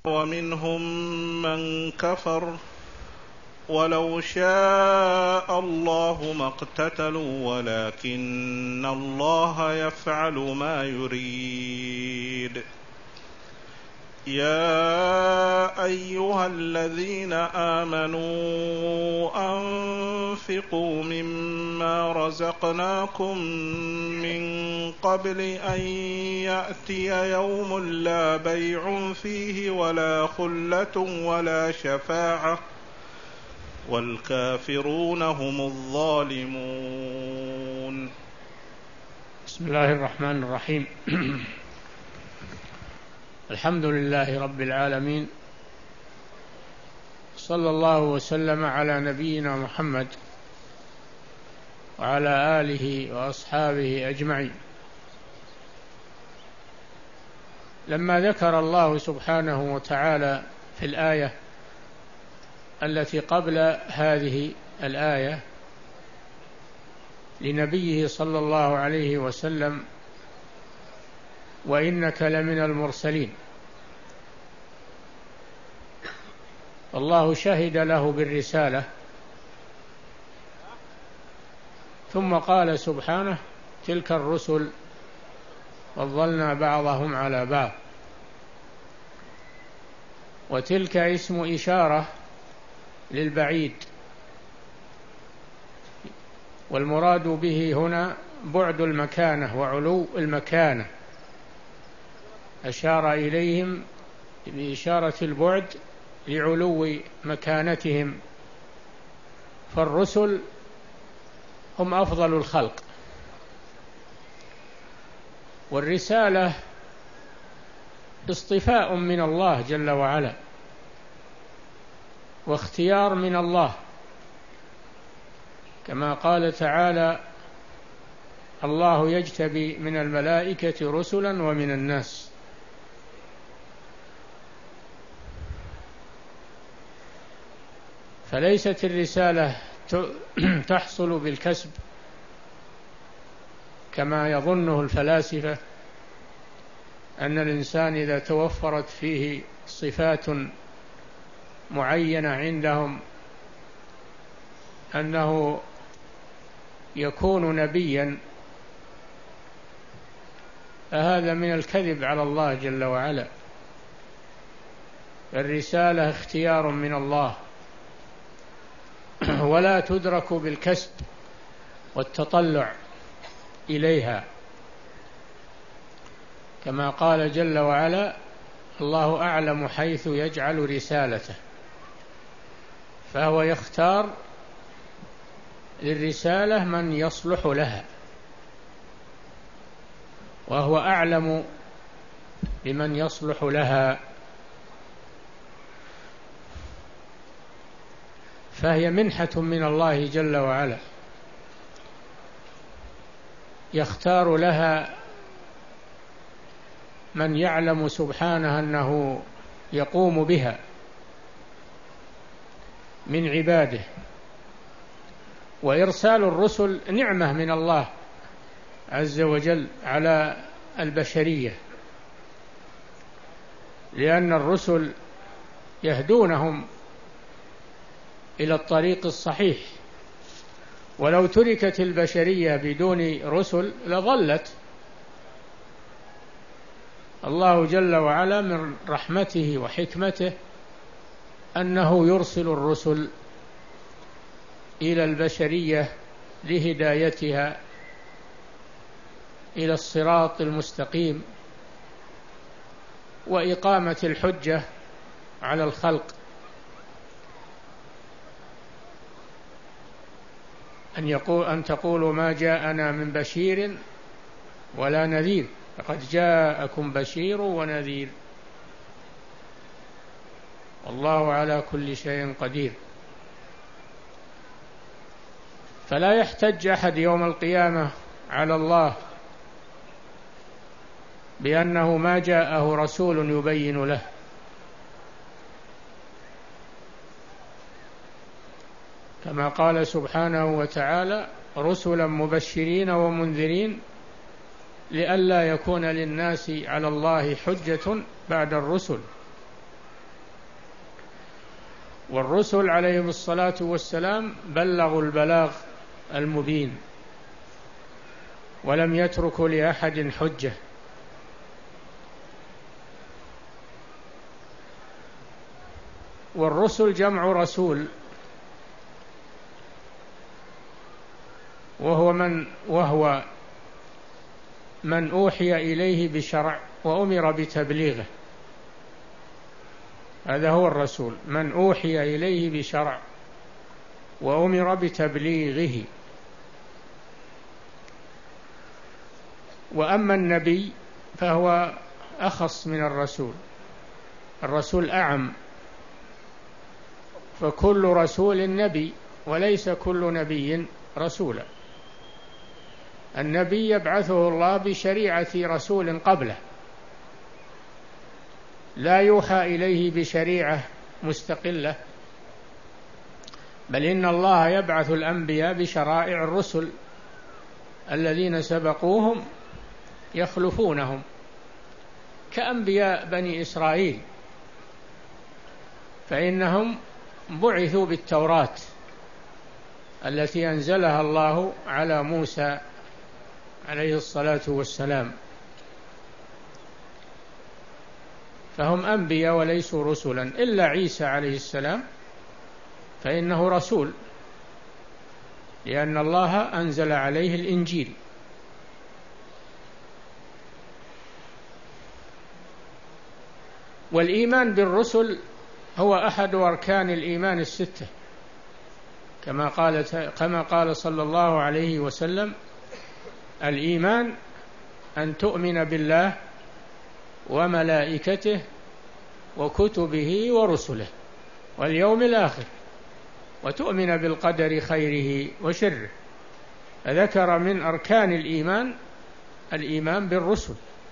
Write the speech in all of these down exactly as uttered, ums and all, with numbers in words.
ومنهم من كفر ولو شاء الله ما اقتتلوا ولكن الله يفعل ما يريد. يا أيها الذين آمنوا أنفقوا مما رزقناكم من قبل أن يأتي يوم لا بيع فيه ولا خلة ولا شفاعة والكافرون هم الظالمون. بسم الله الرحمن الرحيم. الحمد لله رب العالمين، صلى الله وسلم على نبينا محمد وعلى آله وأصحابه أجمعين. لما ذكر الله سبحانه وتعالى في الآية التي قبل هذه الآية لنبيه صلى الله عليه وسلم وإنك لمن المرسلين، الله شهد له بالرسالة، ثم قال سبحانه: تلك الرسل فضلنا بعضهم على بعض. وتلك اسم إشارة للبعيد، والمراد به هنا بعد المكانة وعلو المكانة، أشار إليهم بإشارة البعد لعلو مكانتهم، فالرسل هم أفضل الخلق، والرسالة اصطفاء من الله جل وعلا واختيار من الله، كما قال تعالى: الله يجتبي من الملائكة رسلا ومن الناس. فليست الرسالة تحصل بالكسب كما يظنه الفلاسفة، أن الإنسان إذا توفرت فيه صفات معينة عندهم أنه يكون نبيا، فهذا من الكذب على الله جل وعلا. الرسالة اختيار من الله ولا تدرك بالكسب والتطلع إليها، كما قال جل وعلا: الله أعلم حيث يجعل رسالته، فهو يختار للرسالة من يصلح لها، وهو أعلم بمن يصلح لها، فهي منحة من الله جل وعلا، يختار لها من يعلم سبحانه أنه يقوم بها من عباده. وإرسال الرسل نعمة من الله عز وجل على البشرية، لأن الرسل يهدونهم إلى الطريق الصحيح، ولو تركت البشرية بدون رسل لضلت. الله جل وعلا من رحمته وحكمته أنه يرسل الرسل إلى البشرية لهدايتها إلى الصراط المستقيم وإقامة الحجة على الخلق، أن يقول أن تقولوا ما جاءنا من بشير ولا نذير، لقد جاءكم بشير ونذير والله على كل شيء قدير. فلا يحتج أحد يوم القيامة على الله بأنه ما جاءه رسول يبين له، كما قال سبحانه وتعالى: رسلا مبشرين ومنذرين لئلا يكون للناس على الله حجة بعد الرسل. والرسل عليهم الصلاة والسلام بلغوا البلاغ المبين ولم يتركوا لأحد حجة. والرسل جمع رسول، وهو من وهو من أوحي إليه بشرع وأمر بتبليغه، هذا هو الرسول، من أوحي إليه بشرع وأمر بتبليغه. وأما النبي فهو أخص من الرسول، الرسول أعم، فكل رسول نبي وليس كل نبي رسولا. النبي يبعثه الله بشريعة رسول قبله، لا يوحى إليه بشريعة مستقلة، بل إن الله يبعث الأنبياء بشرائع الرسل الذين سبقوهم يخلفونهم، كأنبياء بني إسرائيل، فإنهم بعثوا بالتوراة التي أنزلها الله على موسى عليه الصلاة والسلام، فهم أنبياء وليسوا رسلا، إلا عيسى عليه السلام فإنه رسول، لأن الله أنزل عليه الإنجيل. والإيمان بالرسل هو أحد أركان الإيمان الستة، كما قال كما قال صلى الله عليه وسلم: الإيمان أن تؤمن بالله وملائكته وكتبه ورسله واليوم الآخر وتؤمن بالقدر خيره وشره. فذكر من أركان الإيمان الإيمان بالرسل،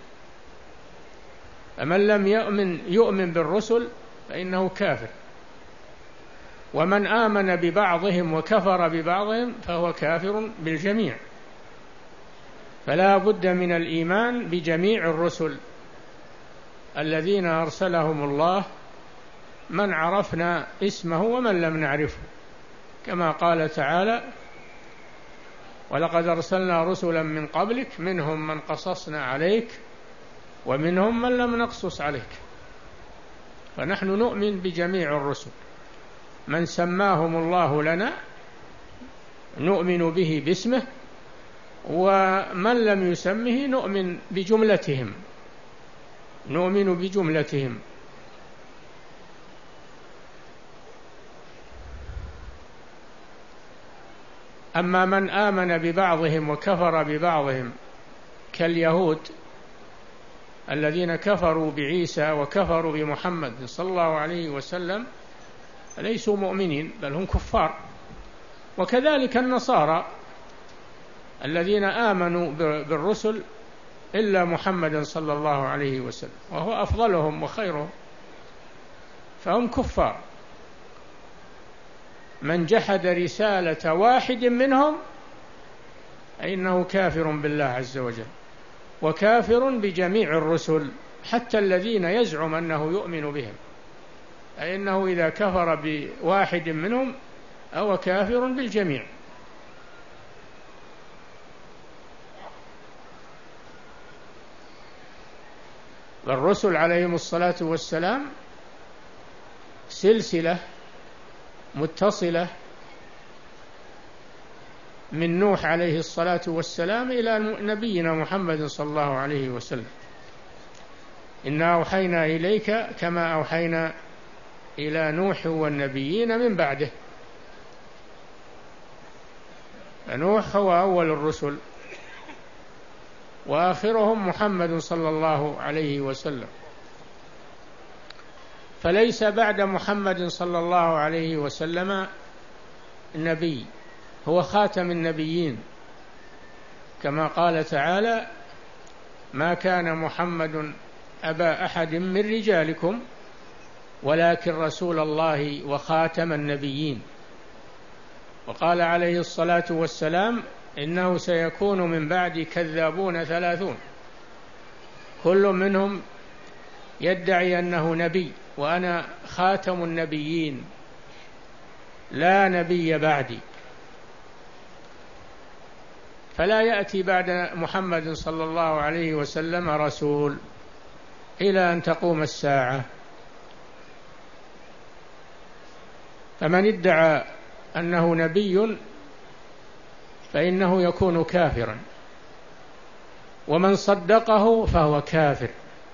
فمن لم يؤمن يؤمن بالرسل فإنه كافر، ومن آمن ببعضهم وكفر ببعضهم فهو كافر بالجميع. فلا بد من الإيمان بجميع الرسل الذين أرسلهم الله، من عرفنا اسمه ومن لم نعرفه، كما قال تعالى: ولقد أرسلنا رسلا من قبلك منهم من قصصنا عليك ومنهم من لم نقصص عليك. فنحن نؤمن بجميع الرسل، من سماهم الله لنا نؤمن به باسمه، ومن لم يسمه نؤمن بجملتهم نؤمن بجملتهم. أما من آمن ببعضهم وكفر ببعضهم كاليهود الذين كفروا بعيسى وكفروا بمحمد صلى الله عليه وسلم ليسوا مؤمنين بل هم كفار، وكذلك النصارى الذين آمنوا بالرسل إلا محمد صلى الله عليه وسلم وهو أفضلهم وخيرهم، فهم كفار. من جحد رسالة واحد منهم فإنه كافر بالله عز وجل، وكافر بجميع الرسل حتى الذين يزعم أنه يؤمن بهم، فإنه إذا كفر بواحد منهم أو كافر بالجميع. والرسل عليهم الصلاة والسلام سلسلة متصلة من نوح عليه الصلاة والسلام إلى نبينا محمد صلى الله عليه وسلم: إنا أوحينا إليك كما أوحينا إلى نوح والنبيين من بعده. فنوح هو أول الرسل، وآخرهم محمد صلى الله عليه وسلم، فليس بعد محمد صلى الله عليه وسلم نبي، هو خاتم النبيين، كما قال تعالى: ما كان محمد أبا أحد من رجالكم ولكن رسول الله وخاتم النبيين. وقال عليه الصلاة والسلام: إنه سيكون من بعد كذابون ثلاثون كل منهم يدعي أنه نبي وأنا خاتم النبيين. لا نبي بعدي، فلا يأتي بعد محمد صلى الله عليه وسلم رسول إلى أن تقوم الساعة. فمن ادعى أنه نبي فإنه يكون كافرا، ومن صدقه فهو كافر.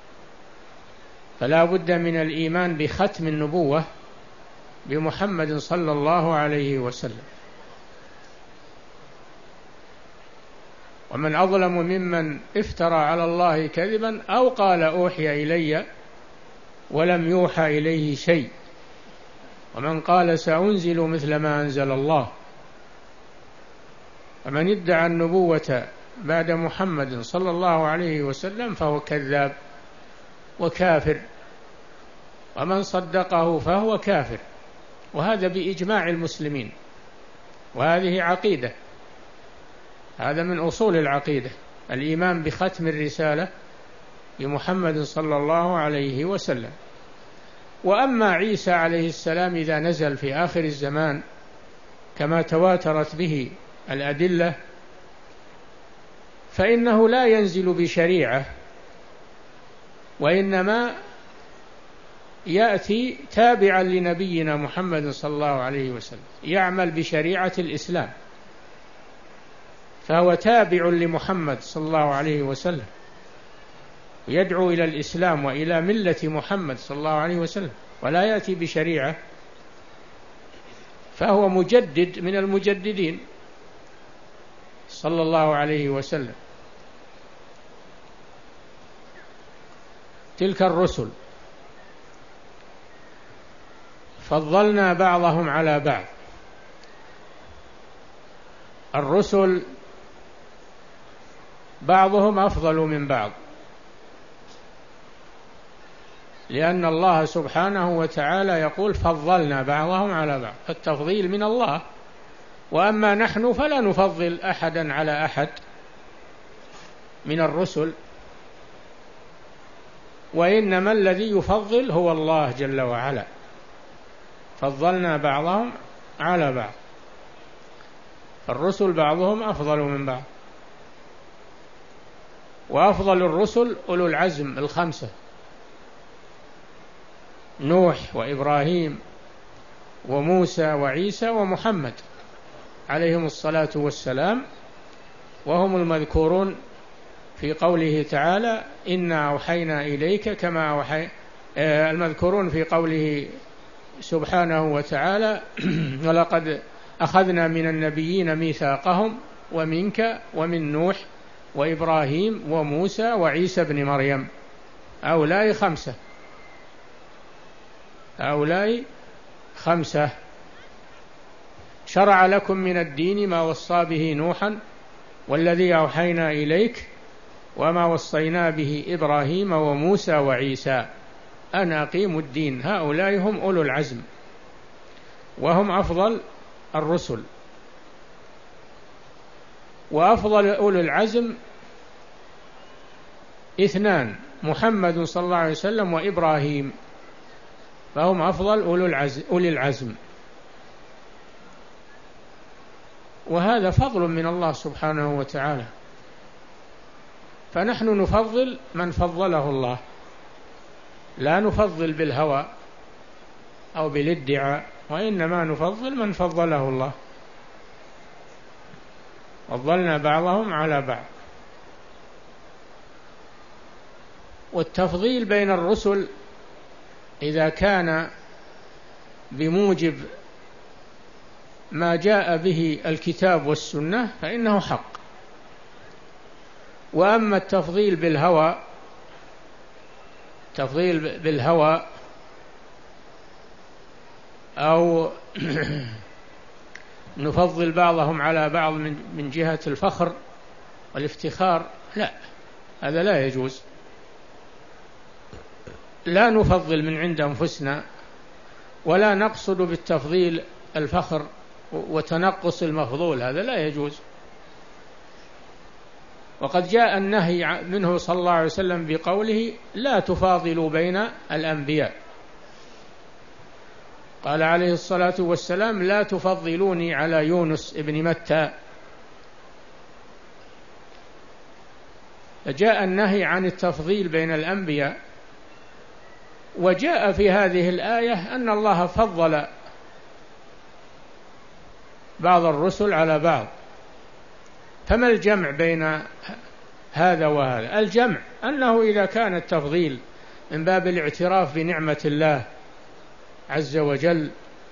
فلا بد من الإيمان بختم النبوة بمحمد صلى الله عليه وسلم. ومن أظلم ممن افترى على الله كذبا أو قال أوحي إلي ولم يوحى إليه شيء، ومن قال سأنزل مثل ما أنزل الله. فمن ادعى النبوة بعد محمد صلى الله عليه وسلم فهو كذاب وكافر، ومن صدقه فهو كافر، وهذا بإجماع المسلمين، وهذه عقيدة، هذا من أصول العقيدة، الإيمان بختم الرسالة بمحمد صلى الله عليه وسلم. وأما عيسى عليه السلام إذا نزل في آخر الزمان كما تواترت به الأدلة، فإنه لا ينزل بشريعة، وإنما يأتي تابعا لنبينا محمد صلى الله عليه وسلم، يعمل بشريعة الإسلام، فهو تابع لمحمد صلى الله عليه وسلم، يدعو إلى الإسلام وإلى ملة محمد صلى الله عليه وسلم، ولا يأتي بشريعة، فهو مجدد من المجددين صلى الله عليه وسلم. تلك الرسل فضلنا بعضهم على بعض. الرسل بعضهم أفضل من بعض، لأن الله سبحانه وتعالى يقول فضلنا بعضهم على بعض، فالتفضيل من الله. وأما نحن فلا نفضل أحدا على أحد من الرسل، وإنما الذي يفضل هو الله جل وعلا. فضلنا بعضهم على بعض، الرسل بعضهم أفضل من بعض. وأفضل الرسل أولو العزم الخمسة: نوح وإبراهيم وموسى وعيسى ومحمد عليهم الصلاة والسلام، وهم المذكورون في قوله تعالى إنا أوحينا إليك كما أوحي، المذكورون في قوله سبحانه وتعالى ولقد أخذنا من النبيين ميثاقهم ومنك ومن نوح وإبراهيم وموسى وعيسى بن مريم. هؤلاء خمسة، هؤلاء خمسة. شرع لكم من الدين ما وصى به نوحا والذي أوحينا إليك وما وصينا به إبراهيم وموسى وعيسى أن أقيموا الدين. هؤلاء هم أولو العزم، وهم أفضل الرسل. وأفضل أولو العزم اثنان: محمد صلى الله عليه وسلم وإبراهيم، فهم أفضل أولو العزم, أولي العزم. وهذا فضل من الله سبحانه وتعالى، فنحن نفضل من فضله الله، لا نفضل بالهوى أو بالادعاء، وإنما نفضل من فضله الله. فضلنا بعضهم على بعض. والتفضيل بين الرسل إذا كان بموجب ما جاء به الكتاب والسنة فإنه حق. وأما التفضيل بالهوى، تفضيل بالهوى أو نفضل بعضهم على بعض من جهة الفخر والافتخار، لا، هذا لا يجوز. لا نفضل من عند أنفسنا، ولا نقصد بالتفضيل الفخر وتنقص المفضول، هذا لا يجوز. وقد جاء النهي منه صلى الله عليه وسلم بقوله لا تفاضلوا بين الأنبياء، قال عليه الصلاة والسلام: لا تفضلوني على يونس ابن متى. فجاء النهي عن التفضيل بين الأنبياء، وجاء في هذه الآية أن الله فضل بعض الرسل على بعض. فما الجمع بين هذا وهذا؟ الجمع أنه إذا كان التفضيل من باب الاعتراف بنعمة الله عز وجل،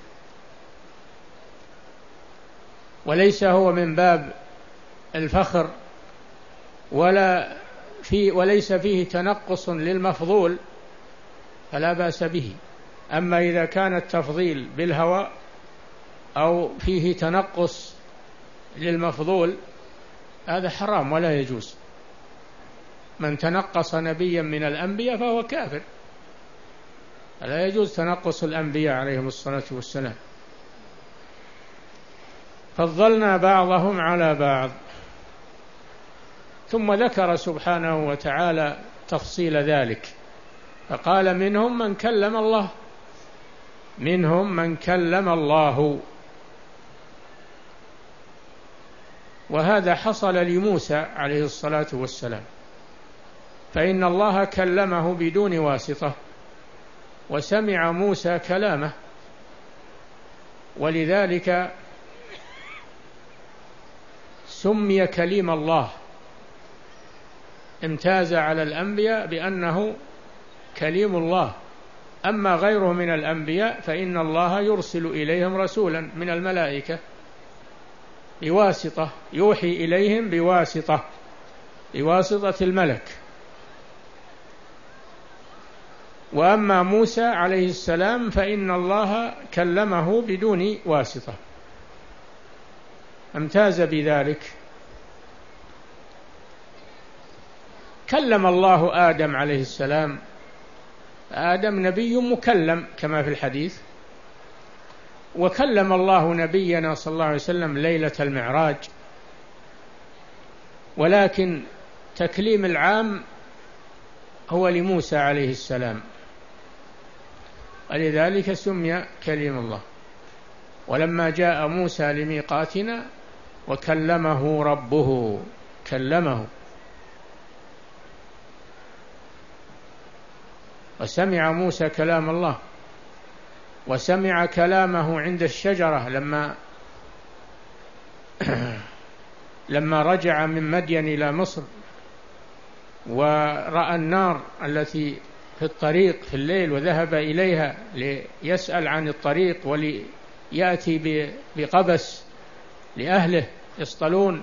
وليس هو من باب الفخر ولا في وليس فيه تنقص للمفضول، فلا بأس به. أما إذا كان التفضيل بالهوى أو فيه تنقص للمفضول هذا حرام ولا يجوز. من تنقص نبيا من الأنبياء فهو كافر، لا يجوز تنقص الأنبياء عليهم الصلاة والسلام. فضلنا بعضهم على بعض. ثم ذكر سبحانه وتعالى تفصيل ذلك، فقال: منهم من كلم الله، منهم من كلم الله. وهذا حصل لموسى عليه الصلاة والسلام، فإن الله كلمه بدون واسطة، وسمع موسى كلامه، ولذلك سمي كليم الله، امتاز على الأنبياء بأنه كليم الله. أما غيره من الأنبياء فإن الله يرسل إليهم رسولا من الملائكة بواسطة، يوحي إليهم بواسطة بواسطة الملك. وأما موسى عليه السلام فإن الله كلمه بدون واسطة، امتاز بذلك. كلم الله آدم عليه السلام، آدم نبي مكلم كما في الحديث، وكلم الله نبينا صلى الله عليه وسلم ليلة المعراج، ولكن تكليم العام هو لموسى عليه السلام، ولذلك سمي كليم الله. ولما جاء موسى لميقاتنا وكلمه ربه، كلمه، وسمع موسى كلام الله، وسمع كلامه عند الشجرة لما لما رجع من مدين إلى مصر ورأى النار التي في الطريق في الليل، وذهب إليها ليسأل عن الطريق وليأتي بقبس لأهله يصطلون،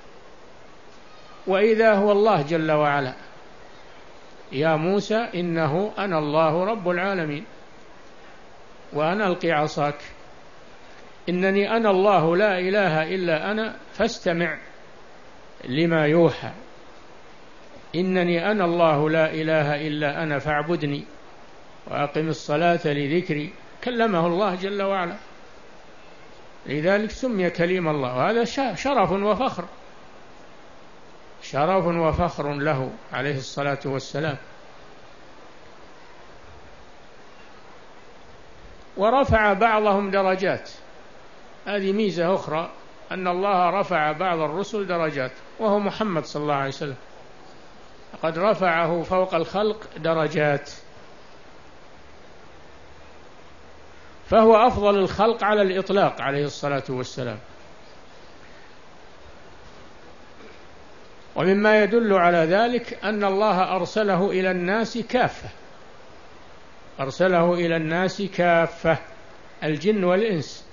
وإذا هو الله جل وعلا: يا موسى إنه أنا الله رب العالمين وأنا ألقي عصاك إنني أنا الله لا إله إلا أنا فاستمع لما يوحى إنني أنا الله لا إله إلا أنا فاعبدني وأقم الصلاة لذكري. كلمه الله جل وعلا، لذلك سمي كليم الله، وهذا شرف وفخر، شرف وفخر له عليه الصلاة والسلام. ورفع بعضهم درجات، هذه ميزة أخرى، أن الله رفع بعض الرسل درجات، وهو محمد صلى الله عليه وسلم، قد رفعه فوق الخلق درجات، فهو أفضل الخلق على الإطلاق عليه الصلاة والسلام. ومما يدل على ذلك أن الله أرسله إلى الناس كافة، أرسله إلى الناس كافة، الجن والإنس.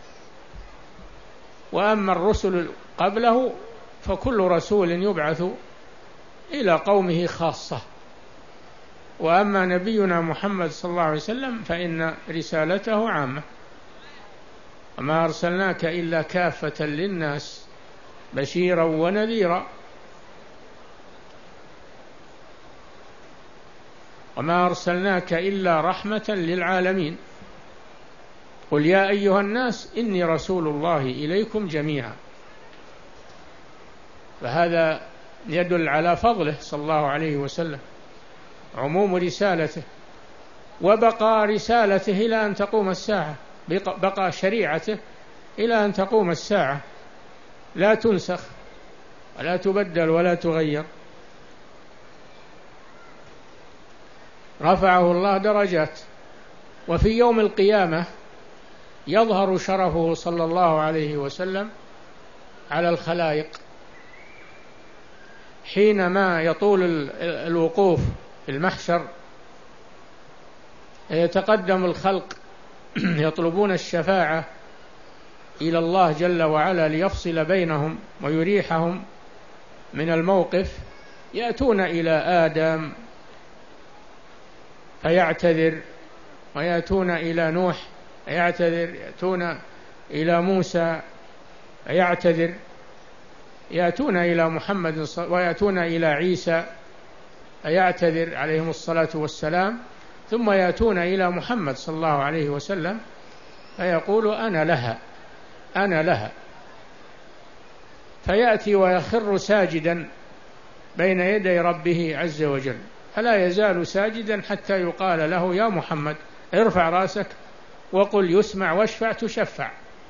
وأما الرسل قبله فكل رسول يبعث إلى قومه خاصة، وأما نبينا محمد صلى الله عليه وسلم فإن رسالته عامة. وما أرسلناك إلا كافة للناس بشيرا ونذيرا. وما أرسلناك إلا رحمة للعالمين. قل يا أيها الناس إني رسول الله إليكم جميعا. فهذا يدل على فضله صلى الله عليه وسلم، عموم رسالته وبقى رسالته إلى أن تقوم الساعة. بقى شريعته إلى أن تقوم الساعة، لا تنسخ ولا تبدل ولا تغير. رفعه الله درجات. وفي يوم القيامة يظهر شرفه صلى الله عليه وسلم على الخلائق، حينما يطول الوقوف في المحشر يتقدم الخلق يطلبون الشفاعة إلى الله جل وعلا ليفصل بينهم ويريحهم من الموقف، يأتون إلى آدم فيعتذر، ويأتون إلى نوح يعتذر، يأتون إلى موسى يعتذر، يأتون إلى محمد ويأتون إلى عيسى يعتذر عليهم الصلاة والسلام، ثم يأتون إلى محمد صلى الله عليه وسلم فيقول أنا لها أنا لها، فيأتي ويخر ساجدا بين يدي ربه عز وجل، فلا يزال ساجدا حتى يقال له يا محمد ارفع رأسك وقل يسمع واشفع تشفع،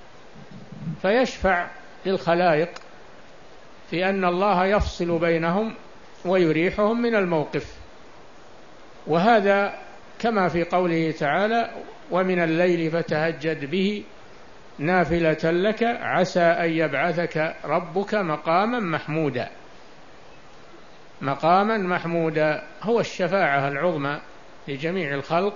فيشفع للخلائق في أن الله يفصل بينهم ويريحهم من الموقف. وهذا كما في قوله تعالى ومن الليل فتهجد به نافلة لك عسى أن يبعثك ربك مقاما محمودا. مقاما محمودا هو الشفاعة العظمى لجميع الخلق،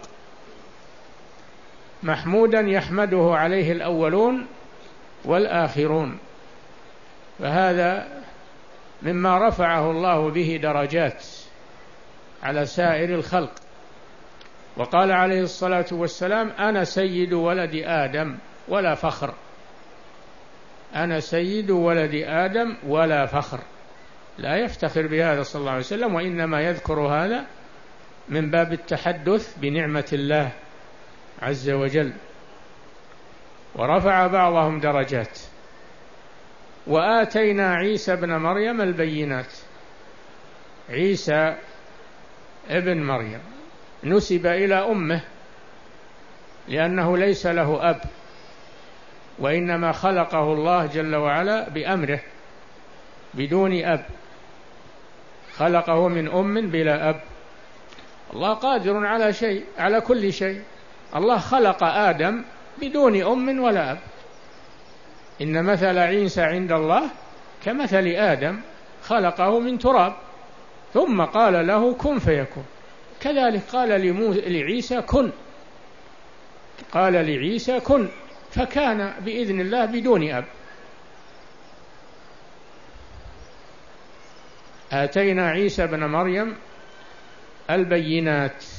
محمودا يحمده عليه الأولون والآخرون، فهذا مما رفعه الله به درجات على سائر الخلق. وقال عليه الصلاة والسلام أنا سيد ولد آدم ولا فخر، أنا سيد ولد آدم ولا فخر، لا يفتخر بهذا صلى الله عليه وسلم، وإنما يذكر هذا من باب التحدث بنعمة الله عز وجل. ورفع بعضهم درجات. وآتينا عيسى ابن مريم البينات. عيسى ابن مريم نسب إلى أمه لأنه ليس له أب، وإنما خلقه الله جل وعلا بأمره بدون أب، خلقه من أم بلا أب. الله قادر على شيء، على كل شيء. الله خلق آدم بدون أم ولا أب. إن مثل عيسى عند الله كمثل آدم خلقه من تراب ثم قال له كن فيكون. كذلك قال لعيسى كن، قال لعيسى كن فكان بإذن الله بدون أب. آتينا عيسى ابن مريم البينات،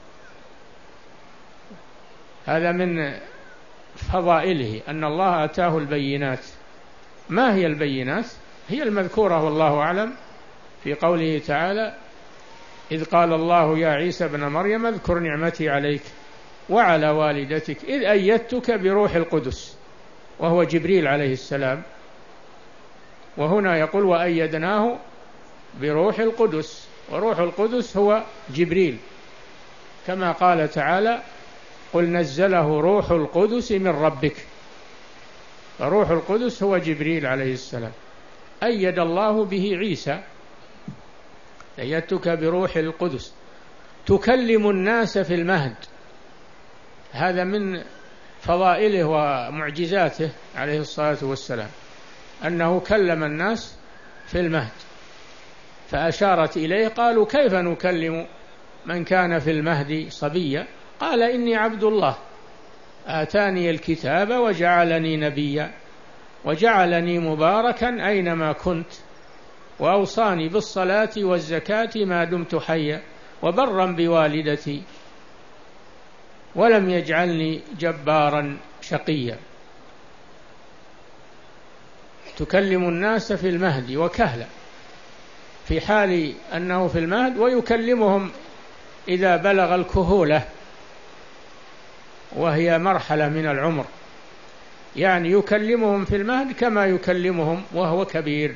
هذا من فضائله أن الله آتاه البينات. ما هي البينات؟ هي المذكورة والله أعلم في قوله تعالى إذ قال الله يا عيسى ابن مريم اذكر نعمتي عليك وعلى والدتك إذ أيدتك بروح القدس، وهو جبريل عليه السلام. وهنا يقول وأيدناه بروح القدس، وروح القدس هو جبريل، كما قال تعالى قل نزله روح القدس من ربك. فروح القدس هو جبريل عليه السلام. أيد الله به عيسى، أيدتك بروح القدس تكلم الناس في المهد. هذا من فضائله ومعجزاته عليه الصلاة والسلام أنه كلم الناس في المهد. فأشارت إليه قالوا كيف نكلم من كان في المهد صبيا؟ قال إني عبد الله آتاني الكتاب وجعلني نبيا وجعلني مباركا أينما كنت وأوصاني بالصلاة والزكاة ما دمت حيا وبرا بوالدتي ولم يجعلني جبارا شقيا. تكلم الناس في المهد وكهلا، في حال أنه في المهد، ويكلمهم إذا بلغ الكهولة وهي مرحلة من العمر، يعني يكلمهم في المهد كما يكلمهم وهو كبير.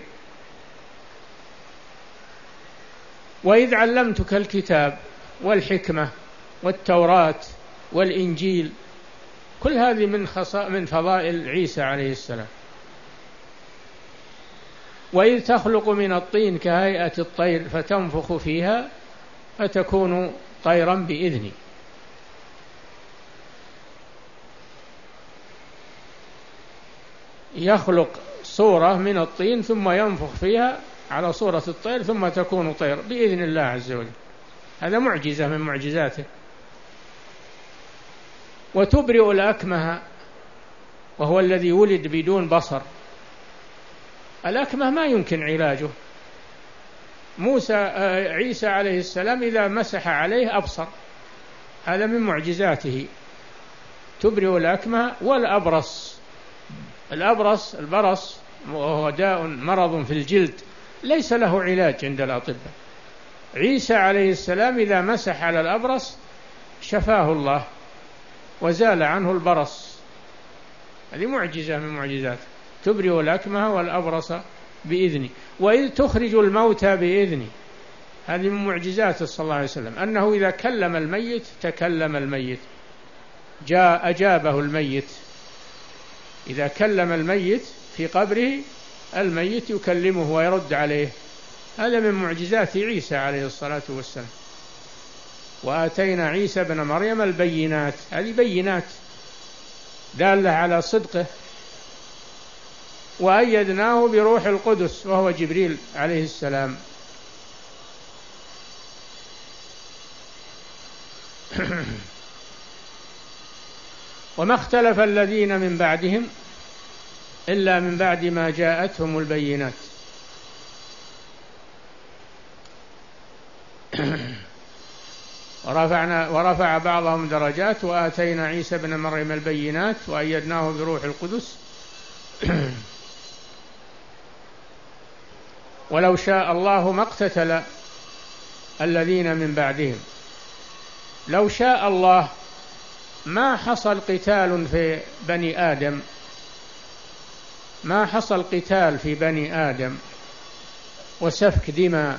وإذ علمتك الكتاب والحكمة والتوراة والإنجيل، كل هذه من خصائص من فضائل عيسى عليه السلام. وإذ تخلق من الطين كهيئة الطير فتنفخ فيها فتكون طيرا بإذني. يخلق صورة من الطين ثم ينفخ فيها على صورة الطير ثم تكون طير بإذن الله عز وجل. هذا معجزة من معجزاته. وتبرئ الأكمه وهو الذي ولد بدون بصر. الأكمه ما يمكن علاجه. موسى عيسى عليه السلام إذا مسح عليه أبصر، هذا من معجزاته. تبرئ الأكمه والأبرص. الأبرص البرص وهو داء مرض في الجلد ليس له علاج عند الأطباء. عيسى عليه السلام إذا مسح على الأبرص شفاه الله وزال عنه البرص. هذه معجزة من معجزاته. تبرئ الأكمه والأبرص بإذنه. وإذ تخرج الموتى بإذنه. هذه من معجزاته صلى الله عليه وسلم أنه إذا كلم الميت تكلم الميت، جاء أجابه الميت. إذا كلم الميت في قبره الميت يكلمه ويرد عليه. هذا من معجزات عيسى عليه الصلاة والسلام. وآتينا عيسى بن مريم البينات. هذه بينات دالة على صدقه. وأيدناه بروح القدس وهو جبريل عليه السلام. وما اختلف الذين من بعدهم إلا من بعد ما جاءتهم البينات. ورفعنا ورفع بعضهم درجات وآتينا عيسى بن مريم البينات وأيدناه بروح القدس. ولو شاء الله ما اقتتل الذين من بعدهم. لو شاء الله ما حصل قتال في بني آدم، ما حصل قتال في بني آدم وسفك دماء،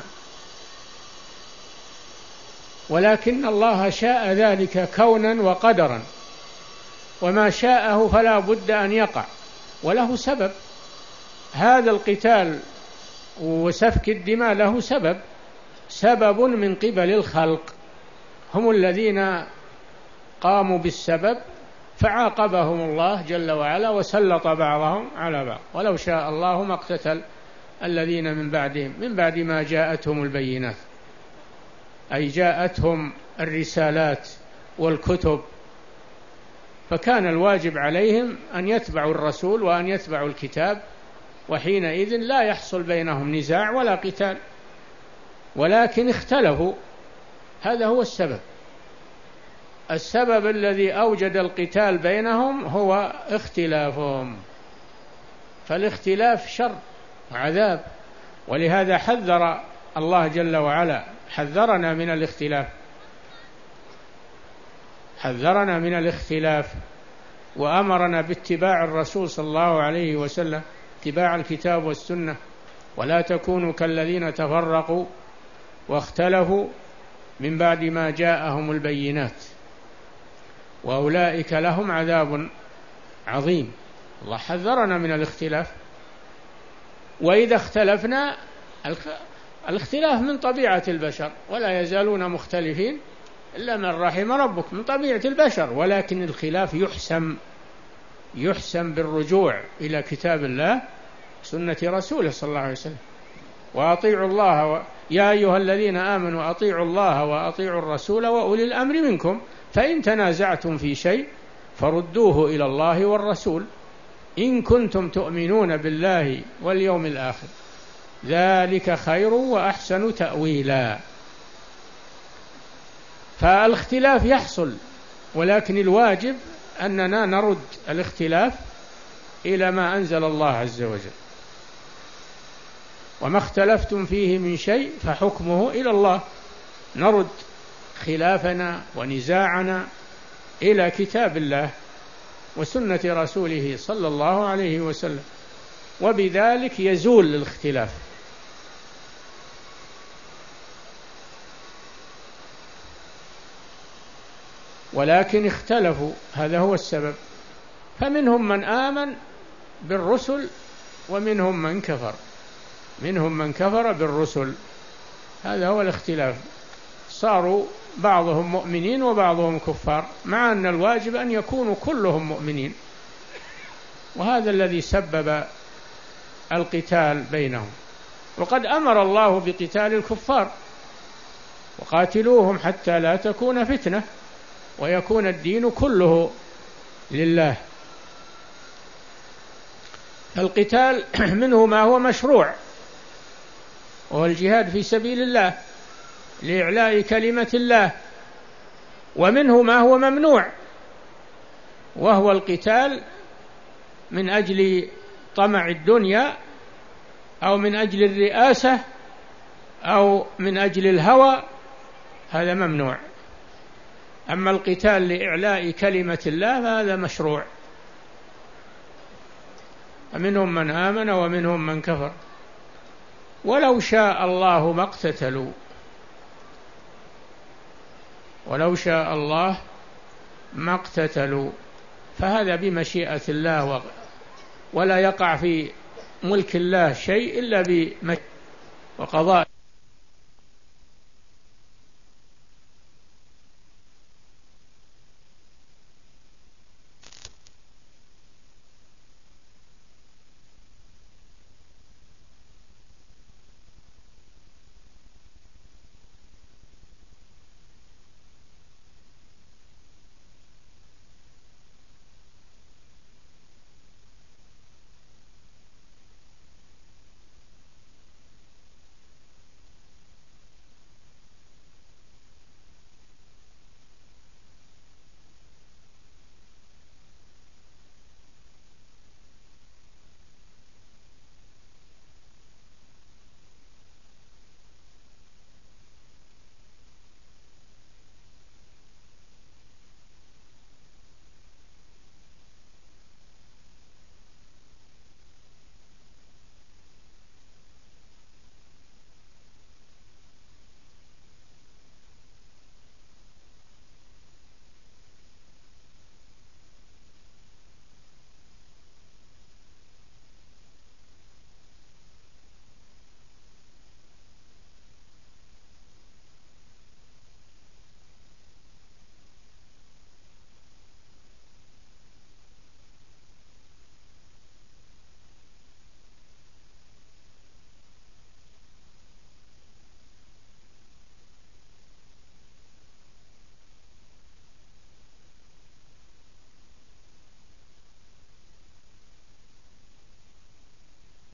ولكن الله شاء ذلك كونا وقدرا، وما شاءه فلا بد أن يقع وله سبب. هذا القتال وسفك الدماء له سبب، سبب من قبل الخلق، هم الذين قاموا بالسبب فعاقبهم الله جل وعلا وسلط بعضهم على بعض. ولو شاء الله ما اقتتل الذين من بعدهم من بعد ما جاءتهم البينات، أي جاءتهم الرسالات والكتب، فكان الواجب عليهم أن يتبعوا الرسول وأن يتبعوا الكتاب، وحينئذ لا يحصل بينهم نزاع ولا قتال. ولكن اختلفوا، هذا هو السبب. السبب الذي أوجد القتال بينهم هو اختلافهم، فالاختلاف شر وعذاب. ولهذا حذر الله جل وعلا، حذرنا من الاختلاف، حذرنا من الاختلاف وأمرنا باتباع الرسول صلى الله عليه وسلم، اتباع الكتاب والسنة. ولا تكونوا كالذين تفرقوا واختلفوا من بعد ما جاءهم البينات وأولئك لهم عذاب عظيم. الله حذرنا من الاختلاف. وإذا اختلفنا، الاختلاف من طبيعة البشر، ولا يزالون مختلفين إلا من رحم ربك، من طبيعة البشر. ولكن الخلاف يحسم يحسم بالرجوع إلى كتاب الله سنة رسوله صلى الله عليه وسلم. وأطيعوا الله و... يا أيها الذين آمنوا أطيعوا الله وأطيعوا الرسول وأولي الأمر منكم فإن تنازعتم في شيء فردوه إلى الله والرسول إن كنتم تؤمنون بالله واليوم الآخر ذلك خير وأحسن تأويلا. فالاختلاف يحصل، ولكن الواجب أننا نرد الاختلاف إلى ما أنزل الله عز وجل. وما اختلفتم فيه من شيء فحكمه إلى الله، نرد خلافنا ونزاعنا إلى كتاب الله وسنة رسوله صلى الله عليه وسلم، وبذلك يزول الاختلاف. ولكن اختلفوا، هذا هو السبب. فمنهم من آمن بالرسل ومنهم من كفر، منهم من كفر بالرسل، هذا هو الاختلاف، صاروا بعضهم مؤمنين وبعضهم كفار، مع أن الواجب أن يكونوا كلهم مؤمنين، وهذا الذي سبب القتال بينهم. وقد أمر الله بقتال الكفار: وقاتلوهم حتى لا تكون فتنة ويكون الدين كله لله. القتال منه ما هو مشروع، وهو الجهاد في سبيل الله لإعلاء كلمة الله، ومنه ما هو ممنوع، وهو القتال من أجل طمع الدنيا أو من أجل الرئاسة أو من أجل الهوى، هذا ممنوع. أما القتال لإعلاء كلمة الله فهذا مشروع. فمنهم من آمن ومنهم من كفر، ولو شاء الله ما اقتتلوا، ولو شاء الله ما اقتتلوا، فهذا بمشيئة الله، ولا يقع في ملك الله شيء إلا بمشيئة وقضاء.